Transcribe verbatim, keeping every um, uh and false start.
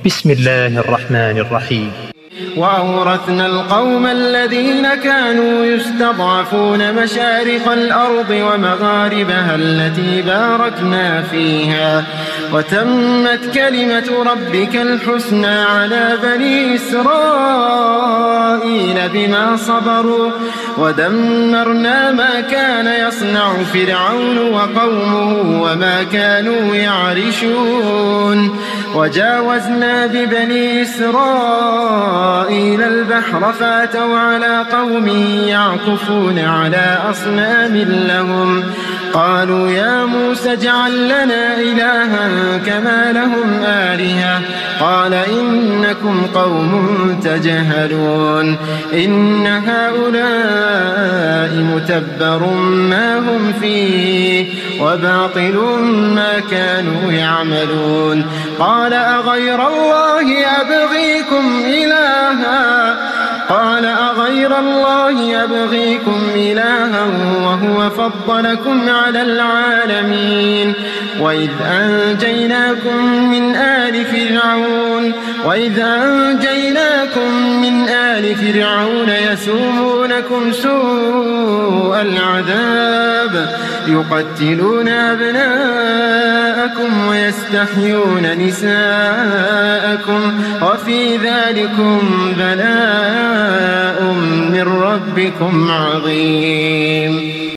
بسم الله الرحمن الرحيم. وأورثنا القوم الذين كانوا يستضعفون مشارق الأرض ومغاربها التي باركنا فيها وتمت كلمة ربك الحسنى على بني إسرائيل بما صبروا ودمرنا ما كان يصنع فرعون وقومه وما كانوا يعرشون وجاوزنا ببني إسرائيل البحر فاتوا على قوم يعكفون على أصنام لهم قالوا يا موسى اجعل لنا إلها كما لهم آلهة قال إنكم قوم تجهلون إن هؤلاء متبر ما هم فيه وباطل ما كانوا يعملون قال أغير الله أبغيكم إلها قال أغير الله أبغيكم إلها وهو فضلكم على العالمين وإذ أنجيناكم من آل فرعون وإذ أنجيناكم من آل فرعون يسومونكم سوء العذاب يقتلون أبناءكم ويستحيون نساءكم وفي ذلكم بلاء من ربكم عظيم.